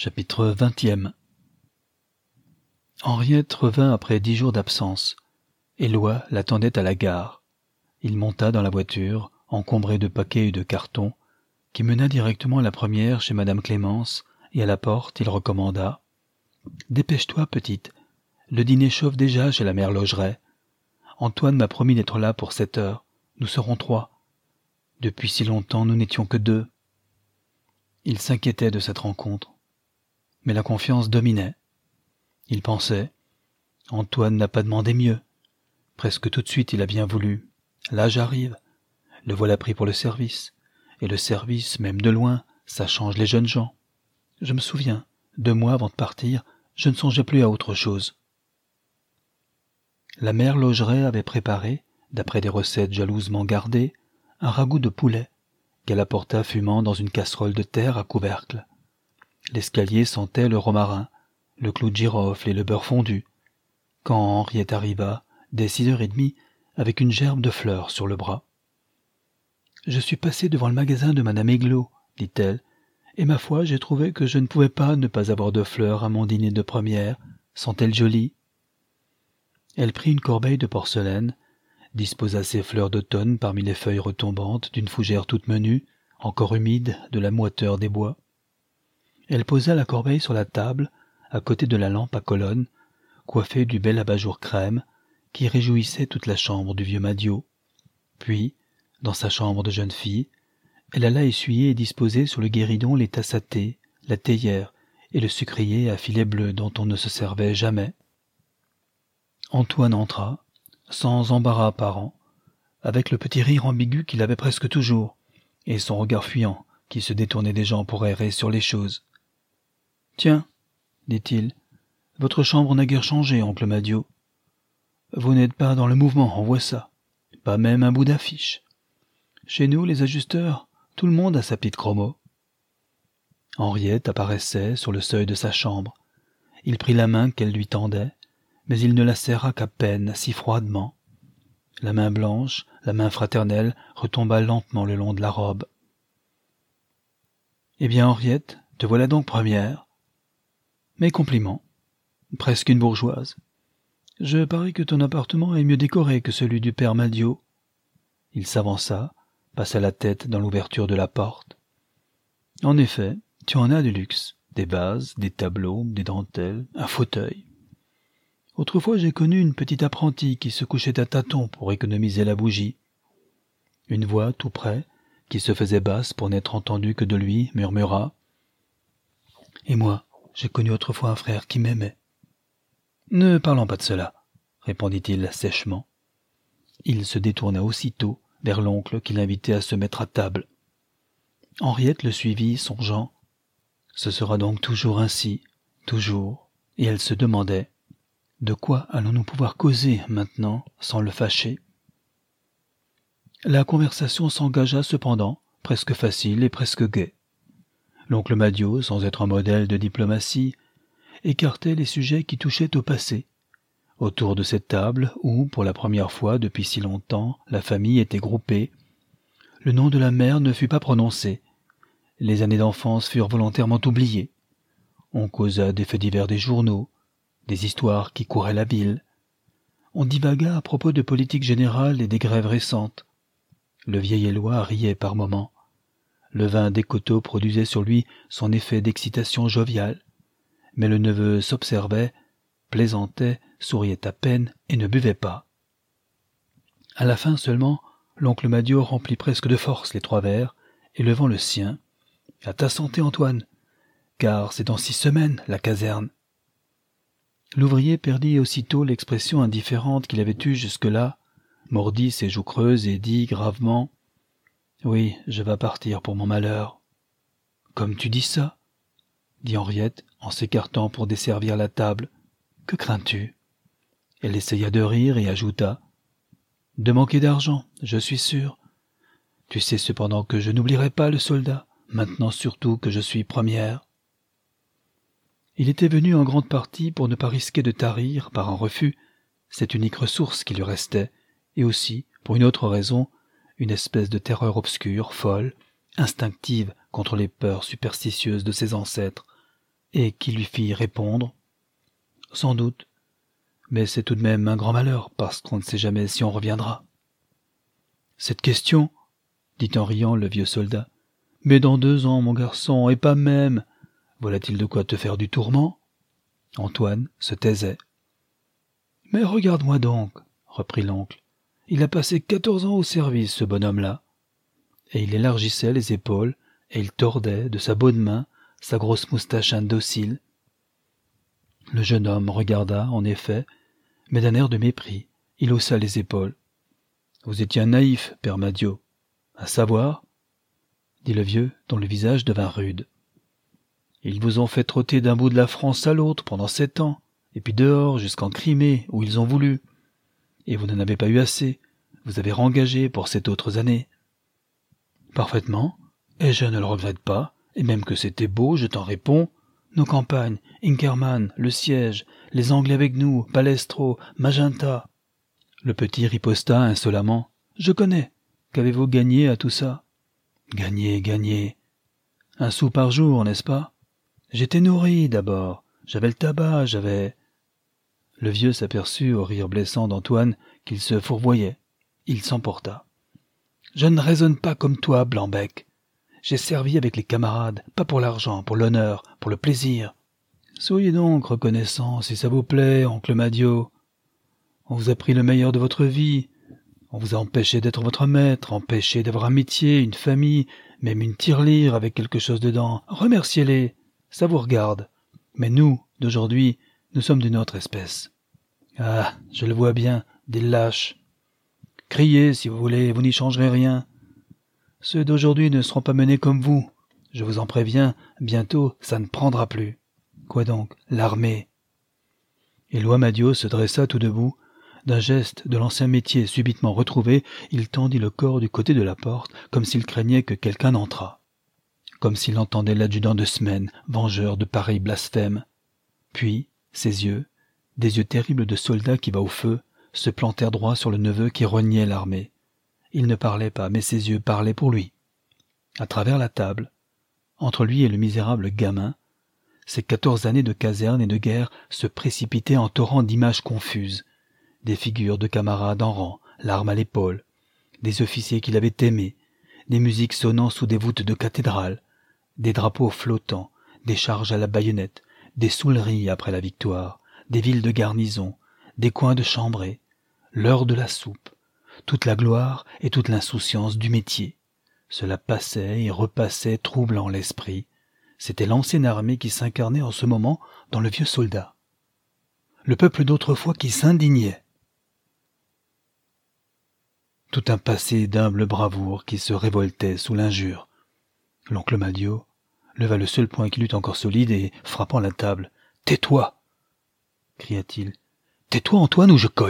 Chapitre 20. Henriette revint après 10 jours d'absence. Éloi l'attendait à la gare. Il monta dans la voiture, encombrée de paquets et de cartons, qui mena directement à la première chez madame Clémence, et à la porte il recommanda « Dépêche-toi, petite. Le dîner chauffe déjà chez la mère Logeret. Antoine m'a promis d'être là pour 7 heures. Nous serons 3. Depuis si longtemps, nous n'étions que 2. » Il s'inquiétait de cette rencontre. Mais la confiance dominait. Il pensait « Antoine n'a pas demandé mieux. Presque tout de suite il a bien voulu. Là j'arrive. Le voilà pris pour le service. Et le service, même de loin, ça change les jeunes gens. Je me souviens, 2 mois avant de partir, je ne songeais plus à autre chose. » La mère Logeret avait préparé, d'après des recettes jalousement gardées, un ragoût de poulet, qu'elle apporta fumant dans une casserole de terre à couvercle. L'escalier sentait le romarin, le clou de girofle et le beurre fondu, quand Henriette arriva, dès 6h30, avec une gerbe de fleurs sur le bras. « Je suis passée devant le magasin de madame Aiglot, dit-elle, et ma foi, j'ai trouvé que je ne pouvais pas ne pas avoir de fleurs à mon dîner de première. Sont-elles jolies ?» Elle prit une corbeille de porcelaine, disposa ses fleurs d'automne parmi les feuilles retombantes d'une fougère toute menue, encore humide de la moiteur des bois. Elle posa la corbeille sur la table, à côté de la lampe à colonne, coiffée du bel abat-jour crème, qui réjouissait toute la chambre du vieux Madiot. Puis, dans sa chambre de jeune fille, elle alla essuyer et disposer sur le guéridon les tasses à thé, la théière et le sucrier à filets bleus dont on ne se servait jamais. Antoine entra, sans embarras apparent, avec le petit rire ambigu qu'il avait presque toujours, et son regard fuyant qui se détournait des gens pour errer sur les choses. « Tiens, dit-il, votre chambre n'a guère changé, oncle Madiot. Vous n'êtes pas dans le mouvement, on voit ça. Pas même un bout d'affiche. Chez nous, les ajusteurs, tout le monde a sa petite chromo. » Henriette apparaissait sur le seuil de sa chambre. Il prit la main qu'elle lui tendait, mais il ne la serra qu'à peine, si froidement. La main blanche, la main fraternelle, retomba lentement le long de la robe. « Eh bien, Henriette, te voilà donc première. Mes compliments. Presque une bourgeoise. Je parie que ton appartement est mieux décoré que celui du père Madiot. » Il s'avança, passa la tête dans l'ouverture de la porte. « En effet, tu en as du luxe. Des vases, des tableaux, des dentelles, un fauteuil. Autrefois j'ai connu une petite apprentie qui se couchait à tâtons pour économiser la bougie. » Une voix tout près, qui se faisait basse pour n'être entendue que de lui, murmura « Et moi, j'ai connu autrefois un frère qui m'aimait. » « Ne parlons pas de cela, » répondit-il sèchement. Il se tourna aussitôt vers l'oncle qui l'invitait à se mettre à table. Henriette le suivit, songeant « Ce sera donc toujours ainsi, toujours », et elle se demandait « De quoi allons-nous pouvoir causer maintenant sans le fâcher ?» La conversation s'engagea cependant, presque facile et presque gaie. L'oncle Madiot, sans être un modèle de diplomatie, écartait les sujets qui touchaient au passé. Autour de cette table, où, pour la première fois depuis si longtemps, la famille était groupée, le nom de la mère ne fut pas prononcé. Les années d'enfance furent volontairement oubliées. On causa des faits divers des journaux, des histoires qui couraient la ville. On divagua à propos de politique générale et des grèves récentes. Le vieil Éloi riait par moments. Le vin des coteaux produisait sur lui son effet d'excitation joviale. Mais le neveu s'observait, plaisantait, souriait à peine et ne buvait pas. À la fin seulement, l'oncle Madiot remplit presque de force les 3 verres, et levant le sien, « À ta santé, Antoine, car c'est dans 6 semaines, la caserne. » L'ouvrier perdit aussitôt l'expression indifférente qu'il avait eue jusque-là, mordit ses joues creuses et dit gravement « Oui, je vas partir pour mon malheur. »« Comme tu dis ça ?» dit Henriette en s'écartant pour desservir la table. « Que crains-tu » Elle essaya de rire et ajouta « De manquer d'argent, je suis sûr. Tu sais cependant que je n'oublierai pas le soldat, maintenant surtout que je suis première. » Il était venu en grande partie pour ne pas risquer de tarir, par un refus, cette unique ressource qui lui restait, et aussi, pour une autre raison, une espèce de terreur obscure, folle, instinctive contre les peurs superstitieuses de ses ancêtres, et qui lui fit répondre « Sans doute, mais c'est tout de même un grand malheur, parce qu'on ne sait jamais si on reviendra. » « Cette question, dit en riant le vieux soldat, mais dans 2 ans, mon garçon, et pas même. Voilà-t-il de quoi te faire du tourment? » Antoine se taisait. « Mais regarde-moi donc, reprit l'oncle. Il a passé 14 ans au service, ce bonhomme-là. » Et il élargissait les épaules, et il tordait de sa bonne main sa grosse moustache indocile. Le jeune homme regarda, en effet, mais d'un air de mépris. Il haussa les épaules. « Vous étiez un naïf, père Madiot. À savoir, dit le vieux, dont le visage devint rude. Ils vous ont fait trotter d'un bout de la France à l'autre pendant 7 ans, et puis dehors jusqu'en Crimée, où ils ont voulu. Et vous n'en avez pas eu assez. Vous avez rengagé pour 7 autres années. Parfaitement, et je ne le regrette pas, et même que c'était beau, je t'en réponds. Nos campagnes, Inkerman, le siège, les Anglais avec nous, Palestro, Magenta. Le petit riposta insolemment. Je connais. Qu'avez-vous gagné à tout ça? Gagné. 1 sou par jour, n'est-ce pas? J'étais nourri, d'abord. J'avais le tabac, j'avais... Le vieux s'aperçut, au rire blessant d'Antoine, qu'il se fourvoyait. Il s'emporta. Je ne raisonne pas comme toi, Blanc-bec. J'ai servi avec les camarades, pas pour l'argent, pour l'honneur, pour le plaisir. Soyez donc reconnaissant, si ça vous plaît, oncle Madiot. On vous a pris le meilleur de votre vie. On vous a empêché d'être votre maître, empêché d'avoir un métier, une famille, même une tirelire avec quelque chose dedans. Remerciez-les, ça vous regarde. Mais nous, d'aujourd'hui, nous sommes d'une autre espèce. Ah, je le vois bien, des lâches. Criez, si vous voulez, vous n'y changerez rien. Ceux d'aujourd'hui ne seront pas menés comme vous. Je vous en préviens, bientôt, ça ne prendra plus. Quoi donc, l'armée? Éloi Madiot se dressa tout debout. D'un geste de l'ancien métier subitement retrouvé, il tendit le corps du côté de la porte, comme s'il craignait que quelqu'un n'entrât. Comme s'il entendait l'adjudant de semaine, vengeur de pareils blasphèmes. Puis, ses yeux, des yeux terribles de soldat qui va au feu, se plantèrent droit sur le neveu qui reniait l'armée. Il ne parlait pas, mais ses yeux parlaient pour lui. À travers la table, entre lui et le misérable gamin, ces 14 années de caserne et de guerre se précipitaient en torrents d'images confuses, des figures de camarades en rang, l'arme à l'épaule, des officiers qu'il avait aimés, des musiques sonnant sous des voûtes de cathédrales, des drapeaux flottants, des charges à la baïonnette, des souleries après la victoire, des villes de garnison, des coins de chambrée, l'heure de la soupe, toute la gloire et toute l'insouciance du métier. Cela passait et repassait, troublant l'esprit. C'était l'ancienne armée qui s'incarnait en ce moment dans le vieux soldat. Le peuple d'autrefois qui s'indignait. Tout un passé d'humble bravoure qui se révoltait sous l'injure. L'oncle Madiot leva le seul poing qu'il eût encore solide et, frappant la table, « Tais-toi » cria-t-il. « Tais-toi, Antoine, ou je cogne !»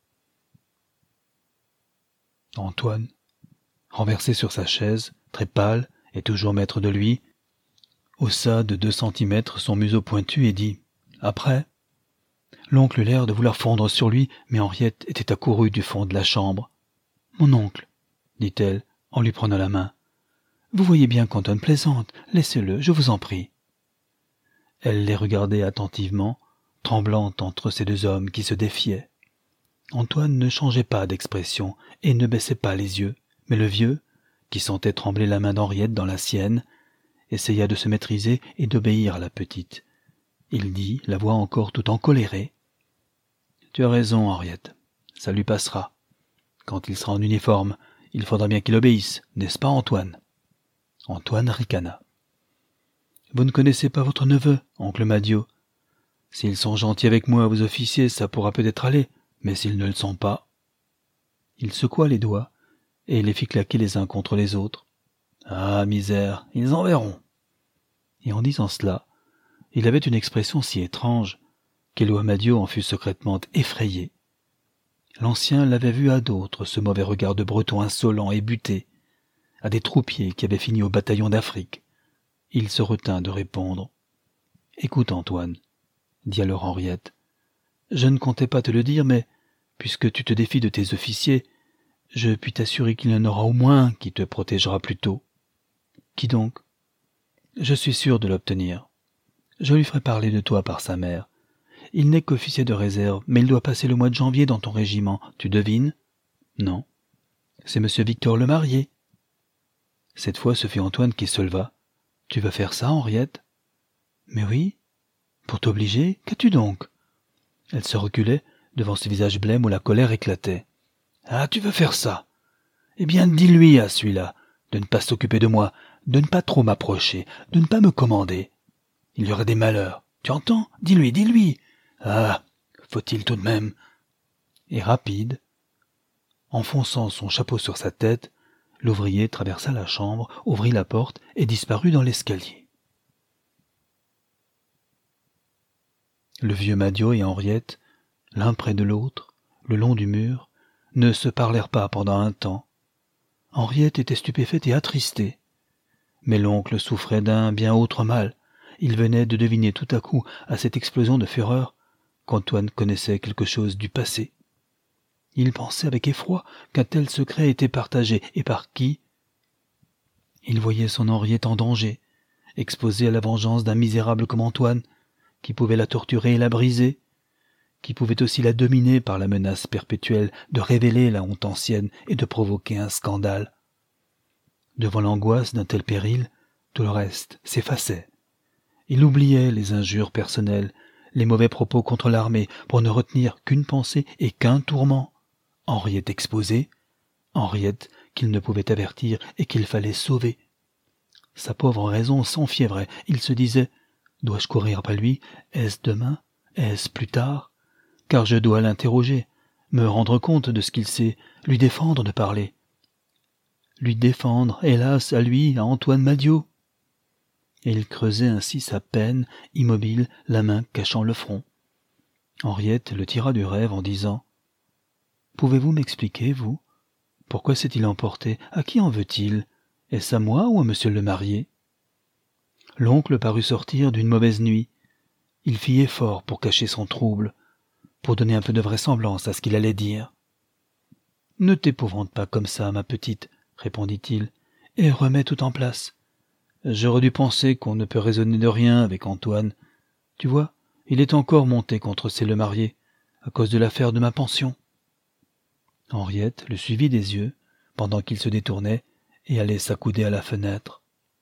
Antoine, renversé sur sa chaise, très pâle et toujours maître de lui, haussa de 2 centimètres son museau pointu et dit « Après ?» L'oncle eut l'air de vouloir fondre sur lui, mais Henriette était accourue du fond de la chambre. « Mon oncle, » dit-elle, en lui prenant la main, « vous voyez bien qu'Antoine plaisante, laissez-le, je vous en prie. » Elle les regardait attentivement, tremblante entre ces 2 hommes qui se défiaient. Antoine ne changeait pas d'expression et ne baissait pas les yeux, mais le vieux, qui sentait trembler la main d'Henriette dans la sienne, essaya de se maîtriser et d'obéir à la petite. Il dit, la voix encore tout encolérée, « Tu as raison, Henriette, ça lui passera. Quand il sera en uniforme, il faudra bien qu'il obéisse, n'est-ce pas, Antoine ?» Antoine ricana. « Vous ne connaissez pas votre neveu, oncle Madiot. S'ils sont gentils avec moi, vos officiers, ça pourra peut-être aller, mais s'ils ne le sont pas... » Il secoua les doigts et les fit claquer les uns contre les autres. « Ah, misère, ils en verront !» Et en disant cela, il avait une expression si étrange qu'Éloi Madiot en fut secrètement effrayé. L'ancien l'avait vu à d'autres, ce mauvais regard de breton insolent et buté, à des troupiers qui avaient fini au bataillon d'Afrique. Il se retint de répondre. « Écoute, Antoine, » dit alors Henriette, « je ne comptais pas te le dire, mais, puisque tu te défies de tes officiers, je puis t'assurer qu'il y en aura au moins un qui te protégera plus tôt. » « Qui donc ?»« Je suis sûr de l'obtenir. Je lui ferai parler de toi par sa mère. Il n'est qu'officier de réserve, mais il doit passer le mois de janvier dans ton régiment. Tu devines? Non. C'est monsieur Victor le marié. Cette fois, ce fut Antoine qui se leva. Tu vas faire ça, Henriette? Mais oui. Pour t'obliger, qu'as-tu donc? Elle se reculait devant ce visage blême où la colère éclatait. Ah, tu veux faire ça? Eh bien, dis-lui à celui-là de ne pas s'occuper de moi, de ne pas trop m'approcher, de ne pas me commander. Il y aurait des malheurs. Tu entends? Dis-lui, dis-lui. Ah, faut-il tout de même. Et rapide, enfonçant son chapeau sur sa tête, l'ouvrier traversa la chambre, ouvrit la porte et disparut dans l'escalier. Le vieux Madiot et Henriette, l'un près de l'autre, le long du mur, ne se parlèrent pas pendant un temps. Henriette était stupéfaite et attristée. Mais l'oncle souffrait d'un bien autre mal. Il venait de deviner tout à coup, à cette explosion de fureur, qu'Antoine connaissait quelque chose du passé. Il pensait avec effroi qu'un tel secret était partagé, et par qui? Il voyait son Henriette en danger, exposée à la vengeance d'un misérable comme Antoine, qui pouvait la torturer et la briser, qui pouvait aussi la dominer par la menace perpétuelle de révéler la honte ancienne et de provoquer un scandale. Devant l'angoisse d'un tel péril, tout le reste s'effaçait. Il oubliait les injures personnelles, les mauvais propos contre l'armée, pour ne retenir qu'une pensée et qu'un tourment. Henriette exposée, Henriette qu'il ne pouvait avertir et qu'il fallait sauver. Sa pauvre raison s'enfiévrait. Il se disait « Dois-je courir après lui? Est-ce demain? Est-ce plus tard? Car je dois l'interroger, me rendre compte de ce qu'il sait, lui défendre de parler. » Lui défendre, hélas, à lui, à Antoine Madiot. Et il creusait ainsi sa peine, immobile, la main cachant le front. Henriette le tira du rêve en disant « Pouvez-vous m'expliquer, vous? Pourquoi s'est-il emporté? À qui en veut-il? Est-ce à moi ou à monsieur le marié ?» L'oncle parut sortir d'une mauvaise nuit. Il fit effort pour cacher son trouble, pour donner un peu de vraisemblance à ce qu'il allait dire. « Ne t'épouvante pas comme ça, ma petite, » répondit-il, « et remets tout en place. J'aurais dû penser qu'on ne peut raisonner de rien avec Antoine. Tu vois, il est encore monté contre c'est le marié, à cause de l'affaire de ma pension. » Henriette le suivit des yeux, pendant qu'il se détournait, et allait s'accouder à la fenêtre.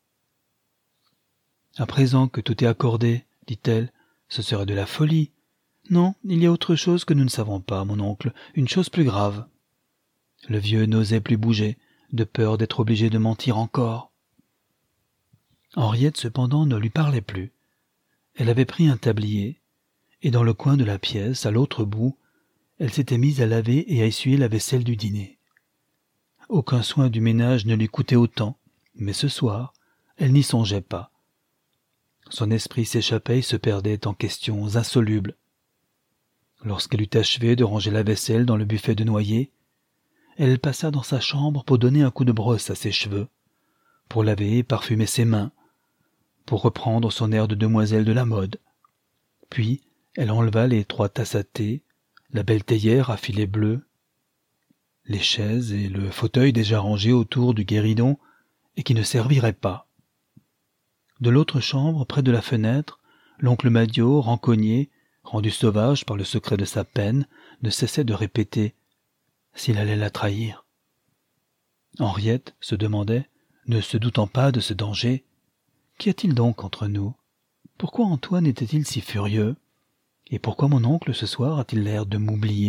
« À présent que tout est accordé, dit-elle, ce serait de la folie. Non, il y a autre chose que nous ne savons pas, mon oncle, une chose plus grave. » Le vieux n'osait plus bouger, de peur d'être obligé de mentir encore. Henriette, cependant, ne lui parlait plus. Elle avait pris un tablier, et dans le coin de la pièce, à l'autre bout, elle s'était mise à laver et à essuyer la vaisselle du dîner. Aucun soin du ménage ne lui coûtait autant, mais ce soir, elle n'y songeait pas. Son esprit s'échappait et se perdait en questions insolubles. Lorsqu'elle eut achevé de ranger la vaisselle dans le buffet de noyer, elle passa dans sa chambre pour donner un coup de brosse à ses cheveux, pour laver et parfumer ses mains, pour reprendre son air de demoiselle de la mode. Puis, elle enleva les 3 tasses à thé, la belle théière à filets bleus, les chaises et le fauteuil déjà rangés autour du guéridon et qui ne serviraient pas. De l'autre chambre, près de la fenêtre, l'oncle Madiot, rancogné, rendu sauvage par le secret de sa peine, ne cessait de répéter « s'il allait la trahir ». Henriette se demandait, ne se doutant pas de ce danger, « qu'y a-t-il donc entre nous? Pourquoi Antoine était-il si furieux? Et pourquoi mon oncle ce soir a-t-il l'air de m'oublier ?»